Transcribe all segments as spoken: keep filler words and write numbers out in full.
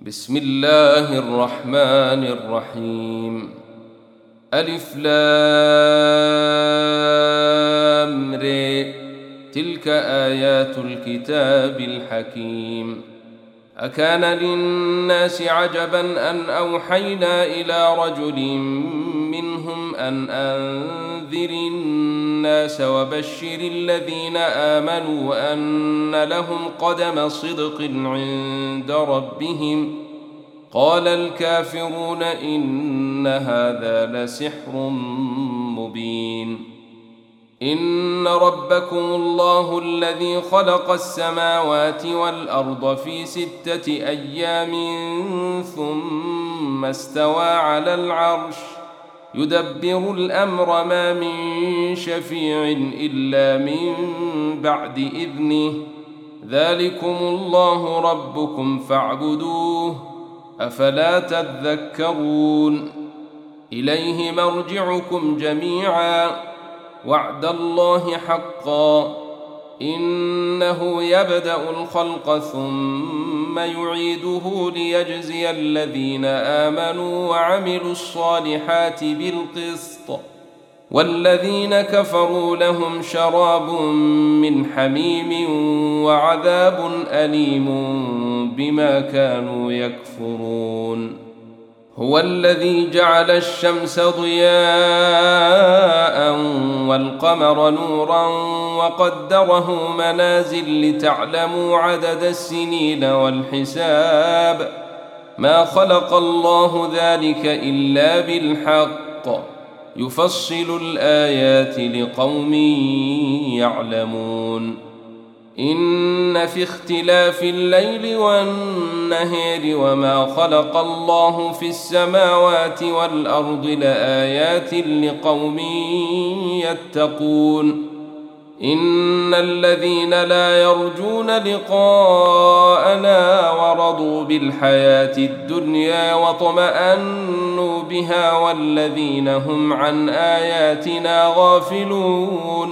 بسم الله الرحمن الرحيم. ألف لام ر. تلك آيات الكتاب الحكيم. أكان للناس عجبا أن أوحينا إلى رجل منهم أن أنذر الناس وبشر الذين آمنوا أن لهم قدم صدق عند ربهم. قال الكافرون إن هذا لسحر مبين. إن ربكم الله الذي خلق السماوات والأرض في ستة أيام ثم استوى على العرش يدبر الأمر ما من شفيع إلا من بعد إذنه. ذلكم الله ربكم فاعبدوه أفلا تذكرون. إليه مرجعكم جميعا وعد الله حقا إنه يبدأ الخلق ثم يعيده ليجزي الذين آمنوا وعملوا الصالحات بالقسط والذين كفروا لهم شراب من حميم وعذاب أليم بما كانوا يكفرون. هو الذي جعل الشمس ضياء والقمر نورا وقدره منازل لتعلموا عدد السنين والحساب. ما خلق الله ذلك إلا بالحق يفصل الآيات لقوم يعلمون. إن في اختلاف الليل والنهار وما خلق الله في السماوات والأرض لآيات لقوم يتقون. إن الذين لا يرجون لقاءنا ورضوا بالحياة الدنيا واطمأنوا بها والذين هم عن آياتنا غافلون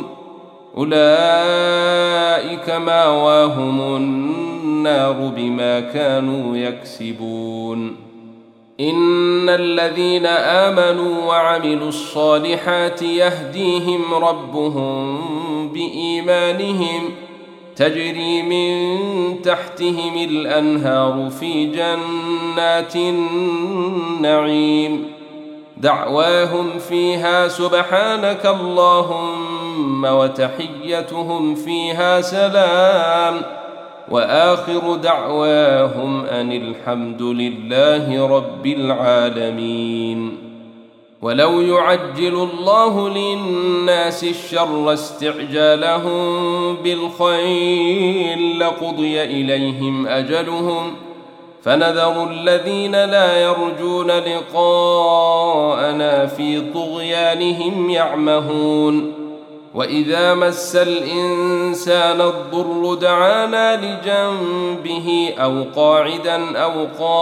أولئك مأواهم النار بما كانوا يكسبون. إن الذين آمنوا وعملوا الصالحات يهديهم ربهم بإيمانهم تجري من تحتهم الأنهار في جنات النعيم. دعواهم فيها سبحانك اللهم وتحيتهم فيها سلام وآخر دعواهم أن الحمد لله رب العالمين. ولو يعجل الله للناس الشر استعجالهم بالخير لقضي إليهم أجلهم فنذر الذين لا يرجون لقاءنا في طغيانهم يعمهون. وإذا مس الإنسان الضر دعانا لجنبه أو قاعدا أو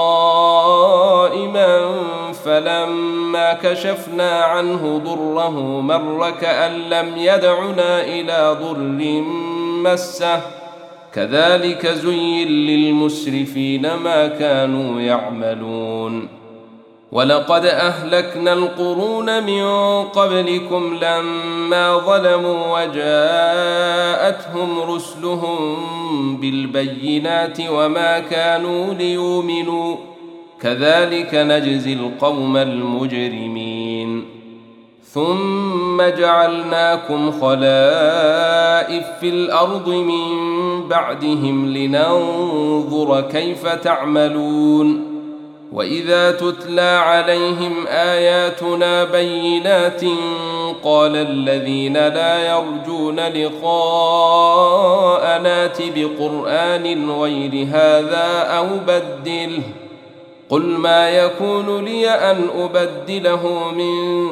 قائما فلما كشفنا عنه ضره مر كأن لم يدعنا إلى ضر مسه كذلك زين للمسرفين ما كانوا يعملون. ولقد أهلكنا القرون من قبلكم لما ظلموا وجاءتهم رسلهم بالبينات وما كانوا ليؤمنوا كذلك نجزي القوم المجرمين. ثم جعلناكم خلائف في الأرض من بعدهم لننظر كيف تعملون. وإذا تتلى عليهم آياتنا بينات قال الذين لا يرجون لقاءنا ائت بقرآن غير هذا أو بدله قل ما يكون لي أن أبدله من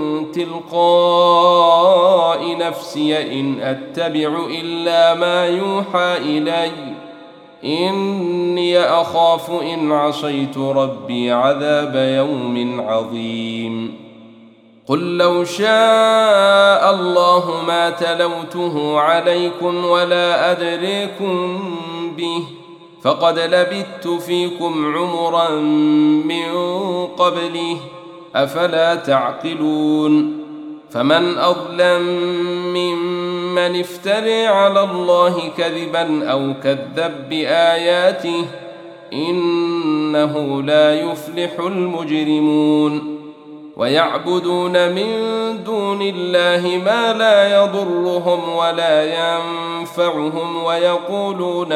تلقاء نفسي إن أتبع إلا ما يوحى إلي إني أخاف إن عصيت ربي عذاب يوم عظيم. قل لو شاء الله ما تلوته عليكم ولا أدريكم به فقد لبثت فيكم عمرا من قبله أفلا تعقلون فمن أظلم ممن افترى على الله كذبا أو كذب بآياته إنه لا يفلح المجرمون ويعبدون من دون الله ما لا يضرهم ولا ينفعهم ويقولون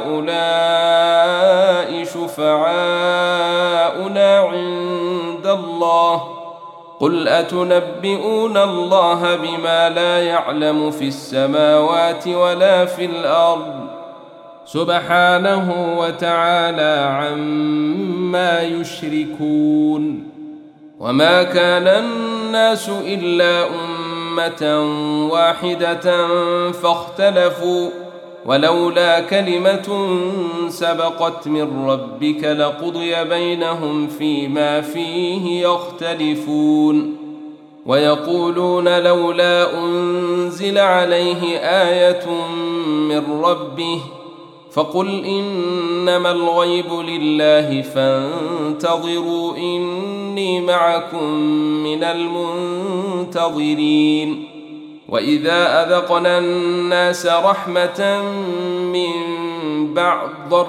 هؤلاء شفعاؤنا عند الله قل أتنبئون الله بما لا يعلم في السماوات ولا في الأرض سبحانه وتعالى عما يشركون وما كان الناس إلا أمة واحدة فاختلفوا ولولا كلمة سبقت من ربك لقضي بينهم فيما فيه يختلفون ويقولون لولا أنزل عليه آية من ربه فقل إنما الغيب لله فانتظروا إني معكم من المنتظرين وإذا أذقنا الناس رحمة من بعد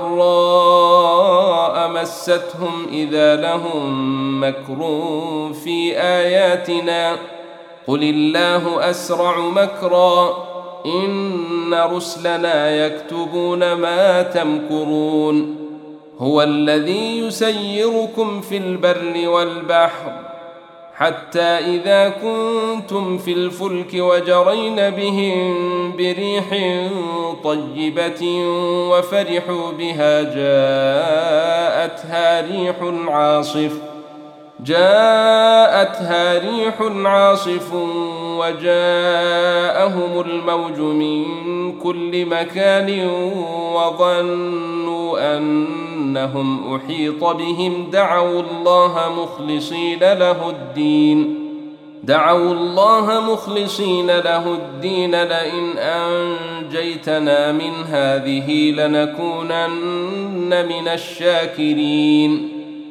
ضراء مستهم إذا لهم مكر في آياتنا قل الله أسرع مكرا إن رسلنا يكتبون ما تمكرون هو الذي يسيركم في البر والبحر حتى إذا كنتم في الفلك وجرين بهم بريح طيبة وفرحوا بها جاءتها ريح عاصف جاءتها ريح عاصف وجاءهم الموج من كل مكان وظنوا أنهم أحيط بهم دعوا الله مخلصين له الدين دعوا الله مخلصين له الدين لئن أنجيتنا من هذه لنكونن من الشاكرين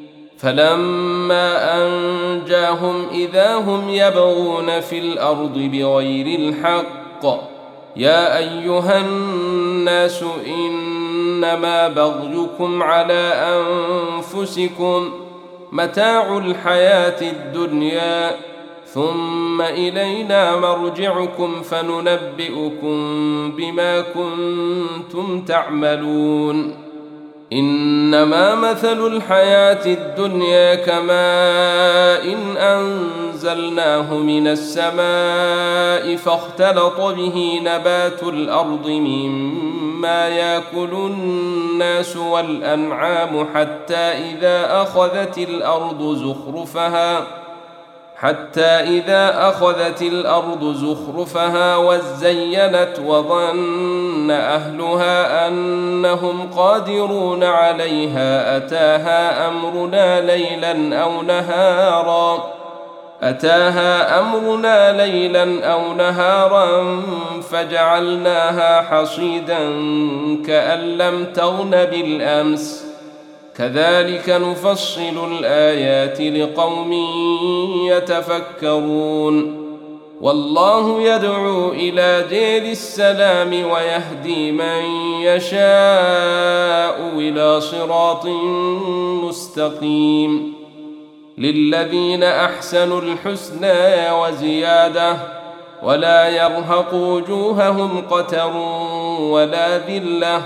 فلما أنجاهم إذا هم يبغون في الأرض بغير الحق يا أيها الناس إنما بغيكم على أنفسكم متاع الحياة الدنيا ثم إلينا مرجعكم فننبئكم بما كنتم تعملون إنما مثل الحياة الدنيا كماء إن أنزلناه من السماء فاختلط به نبات الأرض مما يأكل الناس والأنعام حتى إذا أخذت الأرض زخرفها حتى إذا أخذت الأرض زخرفها وزينت وظن أهلها أنهم قادرون عليها أتاها أمرنا ليلا أو نهارا أتاها أمرنا ليلا أو نهارا فجعلناها حصيدا كأن لم تغن بالأمس كذلك نفصل الآيات لقوم يتفكرون والله يدعو إلى دير السلام ويهدي من يشاء إلى صراط مستقيم للذين أحسنوا الحسنى وزيادة ولا يرهق وجوههم قتر ولا ذلة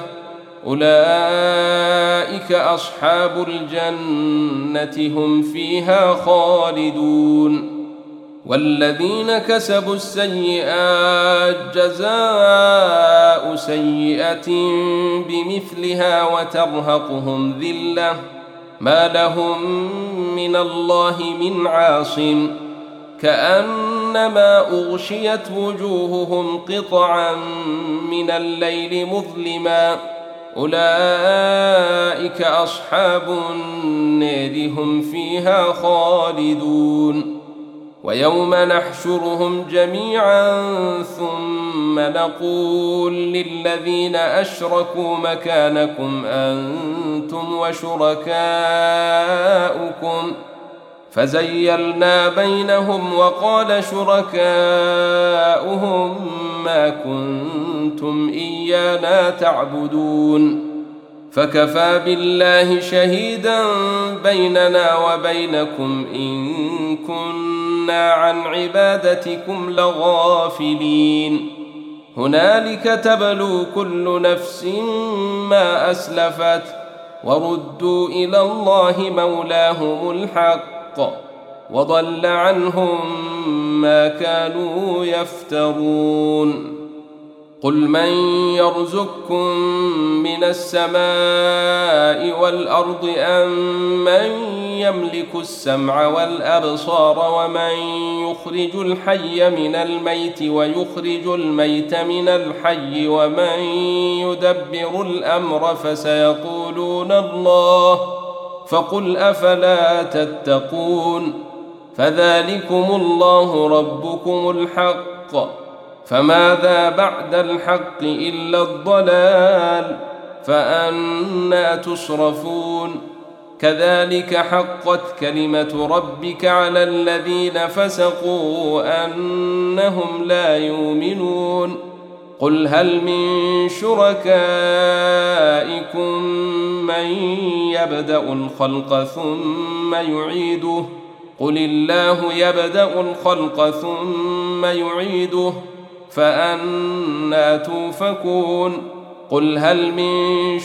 أولئك أصحاب الجنة هم فيها خالدون والذين كسبوا السيئات جزاء سيئة بمثلها وترهقهم ذلة ما لهم من الله من عاصم كأنما أغشيت وجوههم قطعا من الليل مظلما أولئك أصحاب النار هم فيها خالدون ويوم نحشرهم جميعا ثم نقول للذين أشركوا مكانكم أنتم وشركاؤكم فزيلنا بينهم وقال شركاؤهم ما كنتم إيانا تعبدون فكفى بالله شهيدا بيننا وبينكم إن كنا عن عبادتكم لغافلين هنالك تبلو كل نفس ما أسلفت وردوا إلى الله مولاهم الحق وضل عنهم ما كانوا يفترون قل من يرزقكم من السماء والأرض أم من يملك السمع والأبصار ومن يخرج الحي من الميت ويخرج الميت من الحي ومن يدبر الأمر فسيقولون الله فقل أفلا تتقون فذلكم الله ربكم الحق فماذا بعد الحق إلا الضلال فأنى تصرفون كذلك حقت كلمة ربك على الذين فسقوا أنهم لا يؤمنون قل هل من شركائكم من يبدأ الخلق ثم يعيده قل الله يبدأ الخلق ثم يعيده فأنى توفكون قل هل من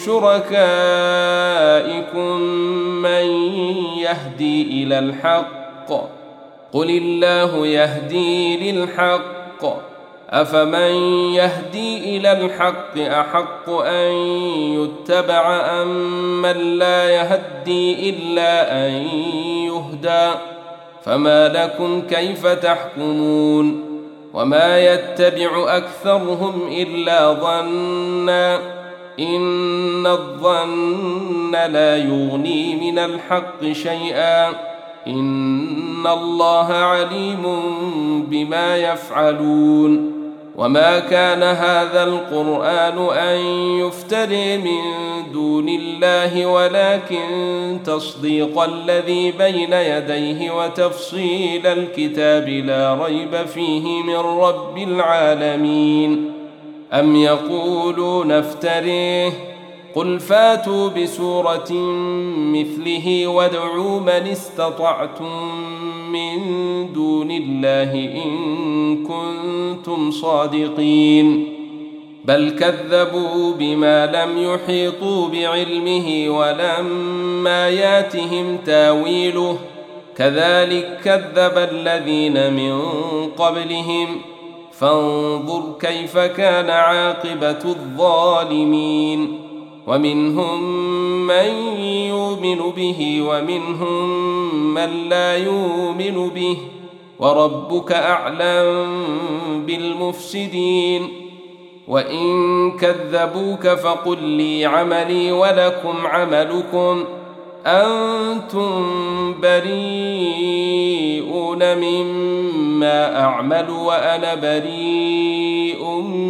شركائكم من يهدي إلى الحق قل الله يهدي للحق أفمن يهدي إلى الحق أحق أن يتبع أم من لا يهدي إلا أن يهدى فما لكم كيف تحكمون وما يتبع أكثرهم إلا ظنا إن الظن لا يغني من الحق شيئا إن الله عليم بما يفعلون وما كان هذا القرآن أن يفتري من دون الله ولكن تصديق الذي بين يديه وتفصيل الكتاب لا ريب فيه من رب العالمين أم يقولون افتريه قل فاتوا بسورة مثله وادعوا من استطعتم من دون الله إن كنتم صادقين بل كذبوا بما لم يحيطوا بعلمه ولما ياتهم تاويله كذلك كذب الذين من قبلهم فانظر كيف كان عاقبة الظالمين ومنهم من يؤمن به ومنهم من لا يؤمن به وربك أعلم بالمفسدين وإن كذبوك فقل لي عملي ولكم عملكم أنتم بريئون مما أعمل وأنا بريء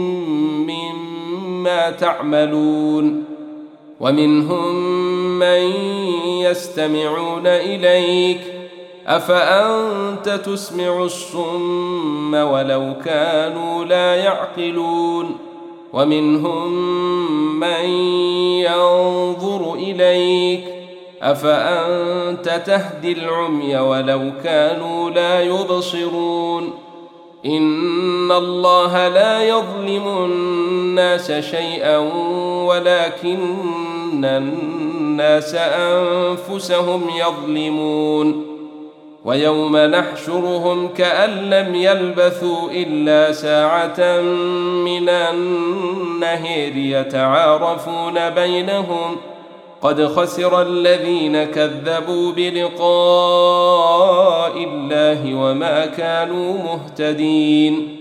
مما تعملون ومنهم من يستمعون إليك أفأنت تسمع الصم ولو كانوا لا يعقلون ومنهم من ينظر إليك أفأنت تهدي العمي ولو كانوا لا يبصرون إن الله لا يظلم الناس شيئا ولكن الناس أنفسهم يظلمون ويوم نحشرهم كأن لم يلبثوا إلا ساعة من النهار يتعارفون بينهم قد خسر الذين كذبوا بلقاء الله وما كانوا مهتدين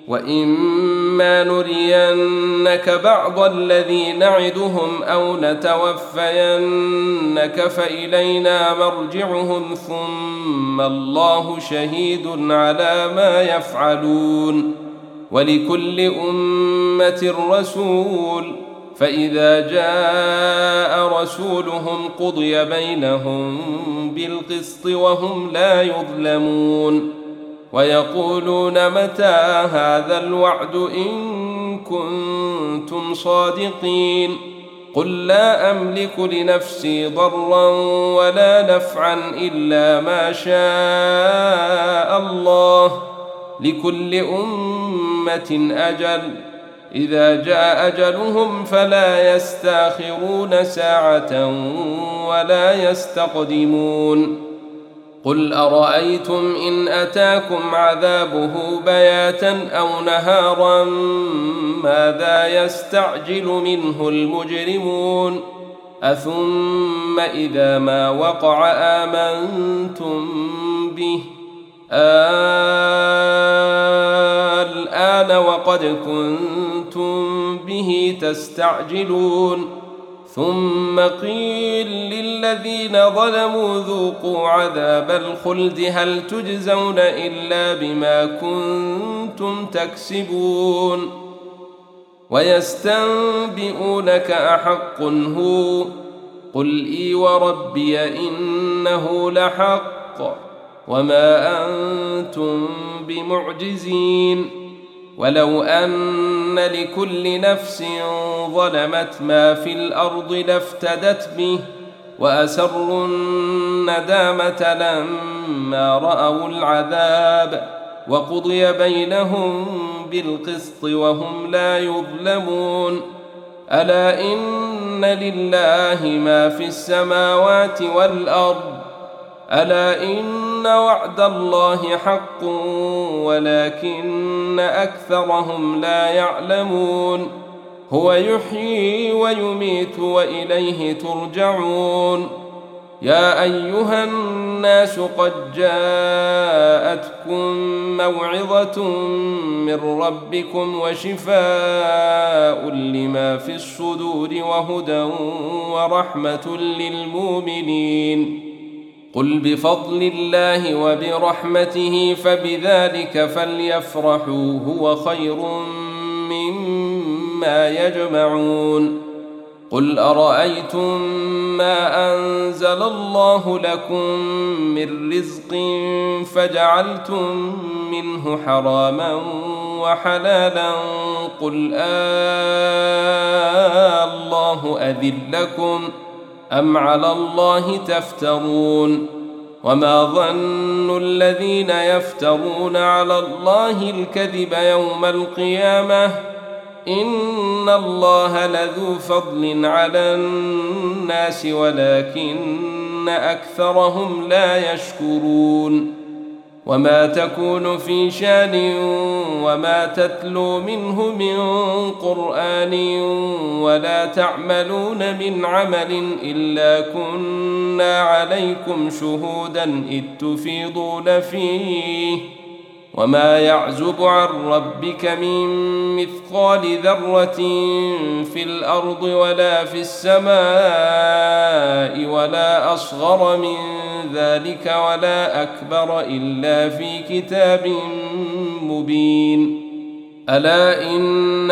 وإما نرينك بعض الذي نعدهم أو نتوفينك فإلينا مرجعهم ثم الله شهيد على ما يفعلون ولكل أمة رسول فإذا جاء رسولهم قضي بينهم بالقسط وهم لا يظلمون ويقولون متى هذا الوعد إن كنتم صادقين قل لا أملك لنفسي ضرا ولا نفعا إلا ما شاء الله لكل أمة أجل إذا جاء أجلهم فلا يستأخرون ساعة ولا يستقدمون قل أرأيتم إن أتاكم عذابه بياتا أو نهارا ماذا يستعجل منه المجرمون أثم إذا ما وقع آمنتم به الآن وقد كنتم به تستعجلون ثم قيل للذين ظلموا ذوقوا عذاب الخلد هل تجزون إلا بما كنتم تكسبون ويستنبئونك أحق هو قل إي وربي إنه لحق وما أنتم بمعجزين ولو أن لكل نفس ظلمت ما في الأرض لافتدت به وأسروا الندامة لما رأوا العذاب وقضي بينهم بالقسط وهم لا يظلمون ألا إن لله ما في السماوات والأرض ألا إن وعد الله حق ولكن أكثرهم لا يعلمون هو يحيي ويميت وإليه ترجعون يا أيها الناس قد جاءتكم موعظة من ربكم وشفاء لما في الصدور وهدى ورحمة للمؤمنين قل بفضل الله وبرحمته فبذلك فليفرحوا هو خير مما يجمعون قل أرأيتم ما أنزل الله لكم من رزق فجعلتم منه حراما وحلالا قل آه الله أذن لكم أم على الله تفترون وما ظن الذين يفترون على الله الكذب يوم القيامة إن الله لذو فضل على الناس ولكن أكثرهم لا يشكرون وما تكون في شان وما تتلو منه من قرآن ولا تعملون من عمل إلا كنا عليكم شهودا إذ تفيضون فيه وما يعزب عن ربك من مثقال ذرة في الأرض ولا في السماء ولا أصغر من ذلك ولا أكبر إلا في كتاب مبين ألا إن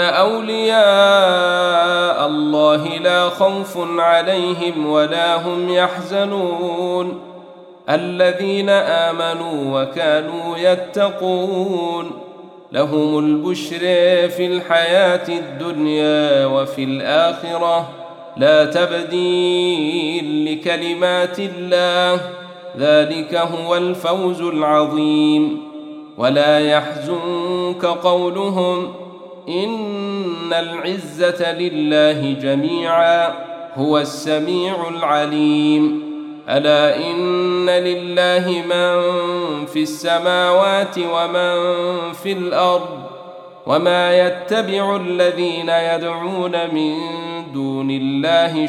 أولياء الله لا خوف عليهم ولا هم يحزنون الذين آمنوا وكانوا يتقون لهم البشر في الحياة الدنيا وفي الآخرة لا تبديل لكلمات الله ذلك هو الفوز العظيم ولا يحزنك قولهم إن العزة لله جميعا هو السميع العليم ألا إن لله من في السماوات ومن في الأرض وما يتبع الذين يدعون من دون الله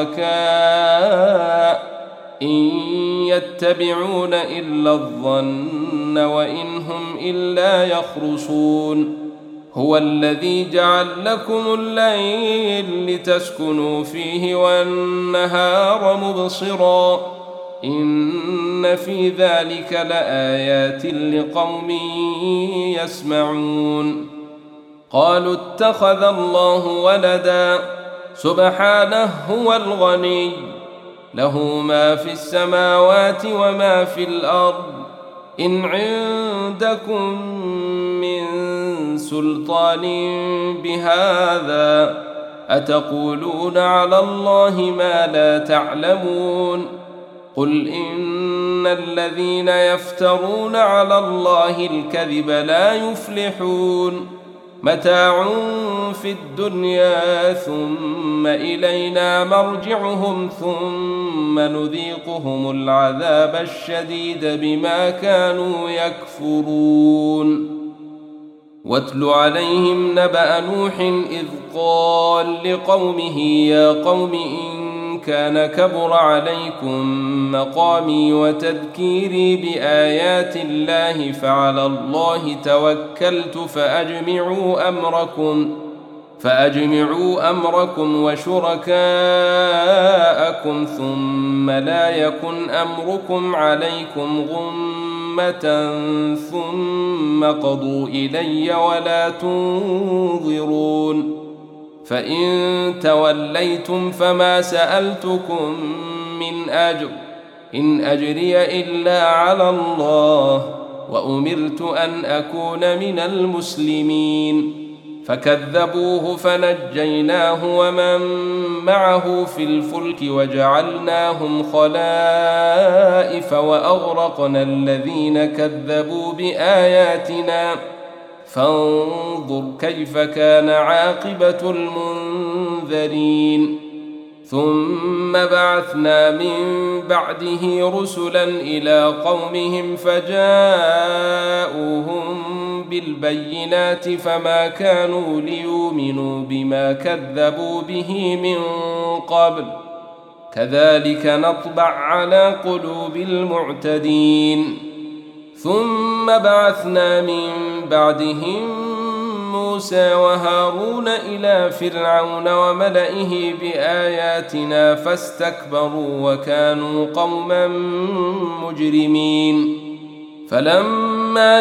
شركاء إن يتبعون إلا الظن وإن هم إلا يخرصون هو الذي جعل لكم الليل لتسكنوا فيه والنهار مبصرا إن في ذلك لآيات لقوم يسمعون. قالوا اتخذ الله ولدا سبحانه هو الغني له ما في السماوات وما في الأرض إن عندكم من سلطان بهذا أتقولون على الله ما لا تعلمون. قل إن الذين يفترون على الله الكذب لا يفلحون متاع في الدنيا ثم إلينا مرجعهم ثم نذيقهم العذاب الشديد بما كانوا يكفرون. واتل عليهم نبأ نوح إذ قال لقومه يا قوم إن كان كبر عليكم مقامي وتذكيري بآيات الله فعلى الله توكلت فأجمعوا أمركم فأجمعوا أمركم وشركاءكم ثم لا يكن أمركم عليكم غمة ثم قضوا إلي ولا تنظرون. فإن توليتم فما سألتكم من أجر إن أجري إلا على الله وأمرت أن أكون من المسلمين. فكذبوه فنجيناه ومن معه في الفلك وجعلناهم خلائف وأغرقنا الذين كذبوا بآياتنا فانظر كيف كان عاقبة المنذرين. ثم بعثنا من بعده رسلا إلى قومهم فجاءوهم بالبينات فما كانوا ليؤمنوا بما كذبوا به من قبل كذلك نطبع على قلوب المعتدين. ثم بعثنا من بعدهم موسى وهارون إلى فرعون وملئه بآياتنا فاستكبروا وكانوا قوما مجرمين. فلما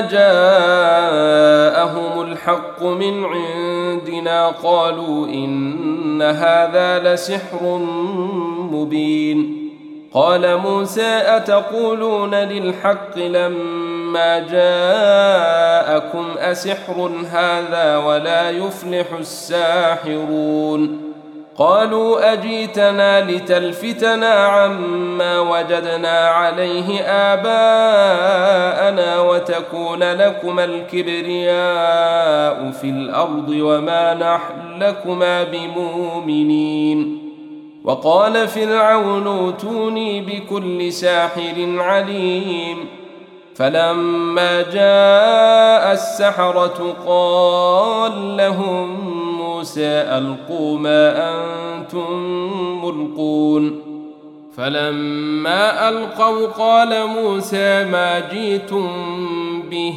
جاءهم الحق من عندنا قالوا إن هذا لسحر مبين. قال موسى أتقولون للحق لما جاءكم أسحر هذا ولا يفلح الساحرون. قالوا أجيتنا لتلفتنا عما وجدنا عليه آباءنا وتكون لكما الكبرياء في الأرض وما نحن لكما بمؤمنين. وقال فرعون ائتوني بكل ساحر عليم. فلما جاء السحرة قال لهم موسى ألقوا ما أنتم ملقون. فلما ألقوا قال موسى ما جئتم به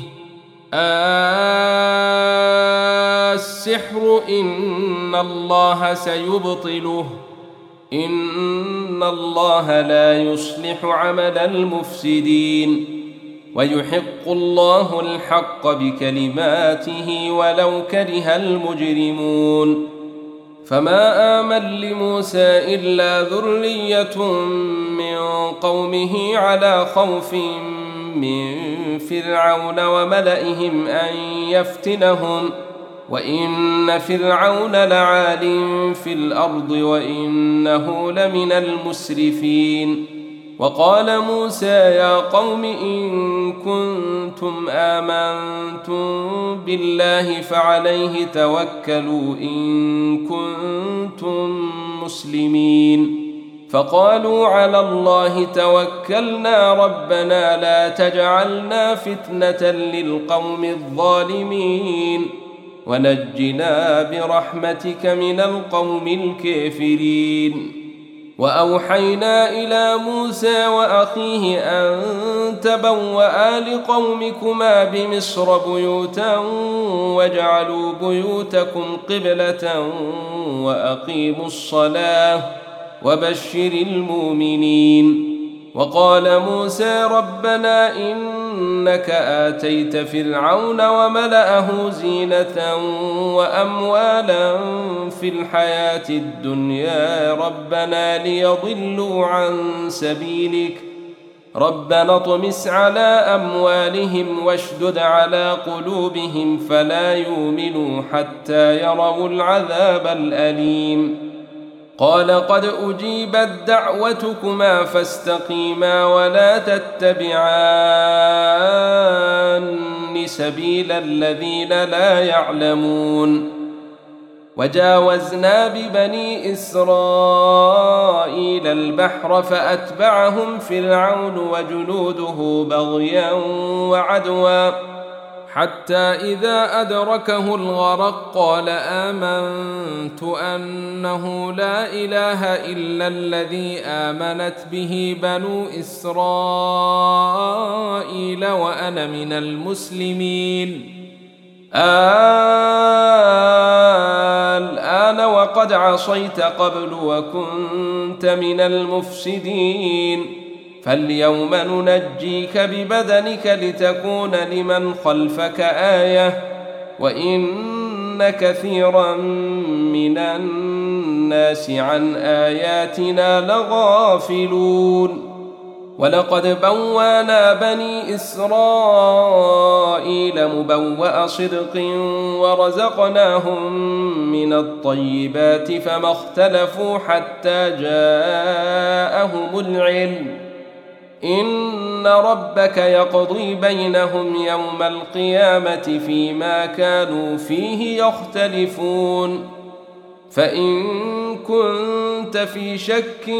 السحر إن الله سيبطله إن الله لا يصلح عمل المفسدين ويحق الله الحق بكلماته ولو كره المجرمون. فما آمن لموسى إلا ذرية من قومه على خوف من فرعون وملئهم أن يفتنهم وإن فرعون لعال في الأرض وإنه لمن المسرفين. وقال موسى يا قوم إن كنتم آمنتم بالله فعليه توكلوا إن كنتم مسلمين. فقالوا على الله توكلنا ربنا لا تجعلنا فتنة للقوم الظالمين ونجنا برحمتك من القوم الكافرين. وأوحينا إلى موسى وأخيه أن تبوأ لقومكما بمصر بيوتا واجعلوا بيوتكم قبلة وأقيموا الصلاة وبشر المؤمنين. وقال موسى ربنا إنك آتيت فرعون وملأه زينة وأموالا في الحياة الدنيا ربنا ليضلوا عن سبيلك ربنا اطمس على أموالهم واشدد على قلوبهم فلا يؤمنوا حتى يروا العذاب الأليم. قال قد أجيبت دعوتكما فاستقيما ولا تتبعان سبيل الذين لا يعلمون. وجاوزنا ببني إسرائيل البحر فأتبعهم فرعون وجنوده بغيا وعدوا حتى إذا أدركه الغرق قال آمنت أنه لا إله إلا الذي آمنت به بنو إسرائيل وأنا من المسلمين. الآن وقد عصيت قبل وكنت من المفسدين فاليوم ننجيك ببدنك لتكون لمن خلفك آية وإن كثيرا من الناس عن آياتنا لغافلون. ولقد بوانا بني إسرائيل مبوأ صدق ورزقناهم من الطيبات فما اختلفوا حتى جاءهم العلم إن ربك يقضي بينهم يوم القيامة فيما كانوا فيه يختلفون. فإن كنت في شك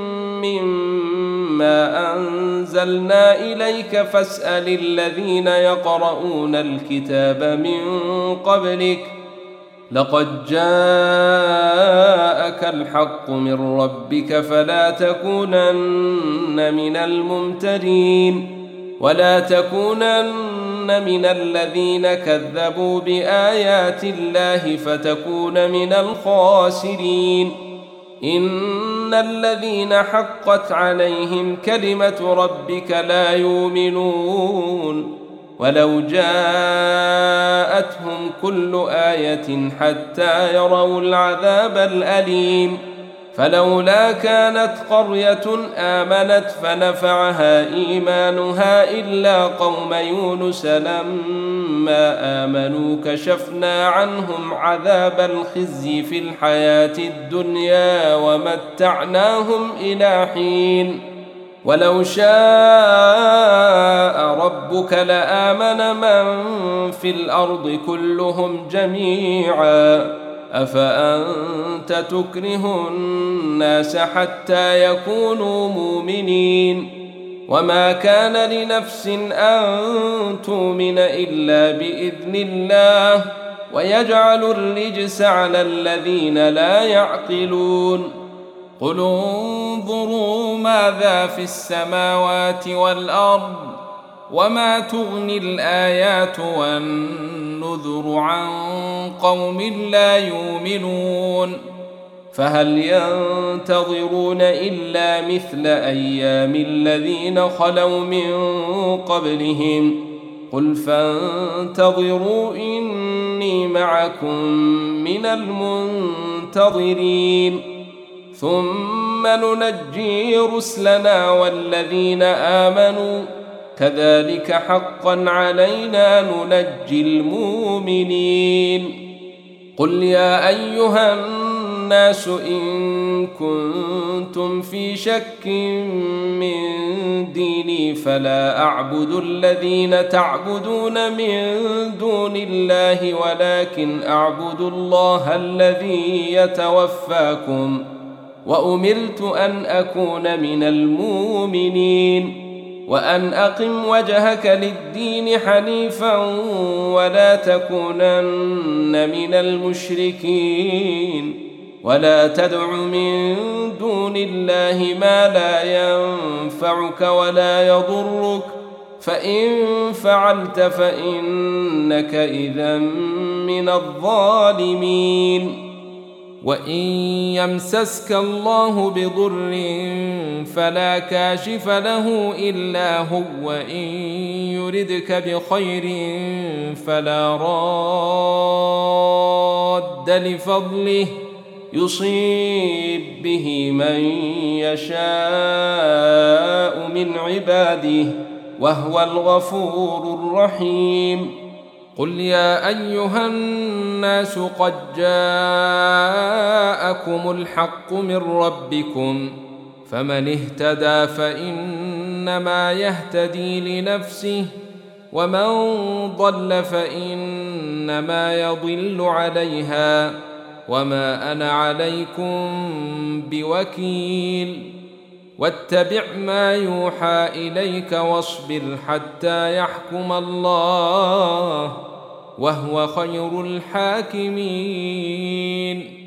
مما أنزلنا إليك فاسأل الذين يقرؤون الكتاب من قبلك لقد جاءك الحق من ربك فلا تكونن من الممترين ولا تكونن من الذين كذبوا بآيات الله فتكون من الخاسرين. إن الذين حقت عليهم كلمة ربك لا يؤمنون ولو جاءتهم كل آية حتى يروا العذاب الأليم. فلولا كانت قرية آمنت فنفعها إيمانها إلا قوم يونس لما آمنوا كشفنا عنهم عذاب الخزي في الحياة الدنيا ومتعناهم إلى حين. ولو شاء ربك لآمن من في الأرض كلهم جميعا أفأنت تكره الناس حتى يكونوا مؤمنين. وما كان لنفس أن تؤمن إلا بإذن الله ويجعل الرجس على الذين لا يعقلون. قل انظروا ماذا في السماوات والأرض وما تغني الآيات والنذر عن قوم لا يؤمنون. فهل ينتظرون إلا مثل أيام الذين خلوا من قبلهم قل فانتظروا إني معكم من المنتظرين ثم ننجي رسلنا والذين آمنوا كذلك حقا علينا ننجي المؤمنين. قل يا أيها الناس إن كنتم في شك من ديني فلا أعبد الذين تعبدون من دون الله ولكن أعبد الله الذي يتوفاكم وأمرت أن أكون من المؤمنين وأن أقم وجهك للدين حنيفا ولا تكونن من المشركين. ولا تدع من دون الله ما لا ينفعك ولا يضرك فإن فعلت فإنك إذا من الظالمين. وإن يمسسك الله بضر فلا كاشف له إلا هو وإن يردك بخير فلا راد لفضله يصيب به من يشاء من عباده وهو الغفور الرحيم. قل يا أيها الناس قد جاءكم الحق من ربكم فمن اهتدى فإنما يهتدي لنفسه ومن ضل فإنما يضل عليها وما أنا عليكم بوكيل. واتبع ما يوحى إليك واصبر حتى يحكم الله وهو خير الحاكمين.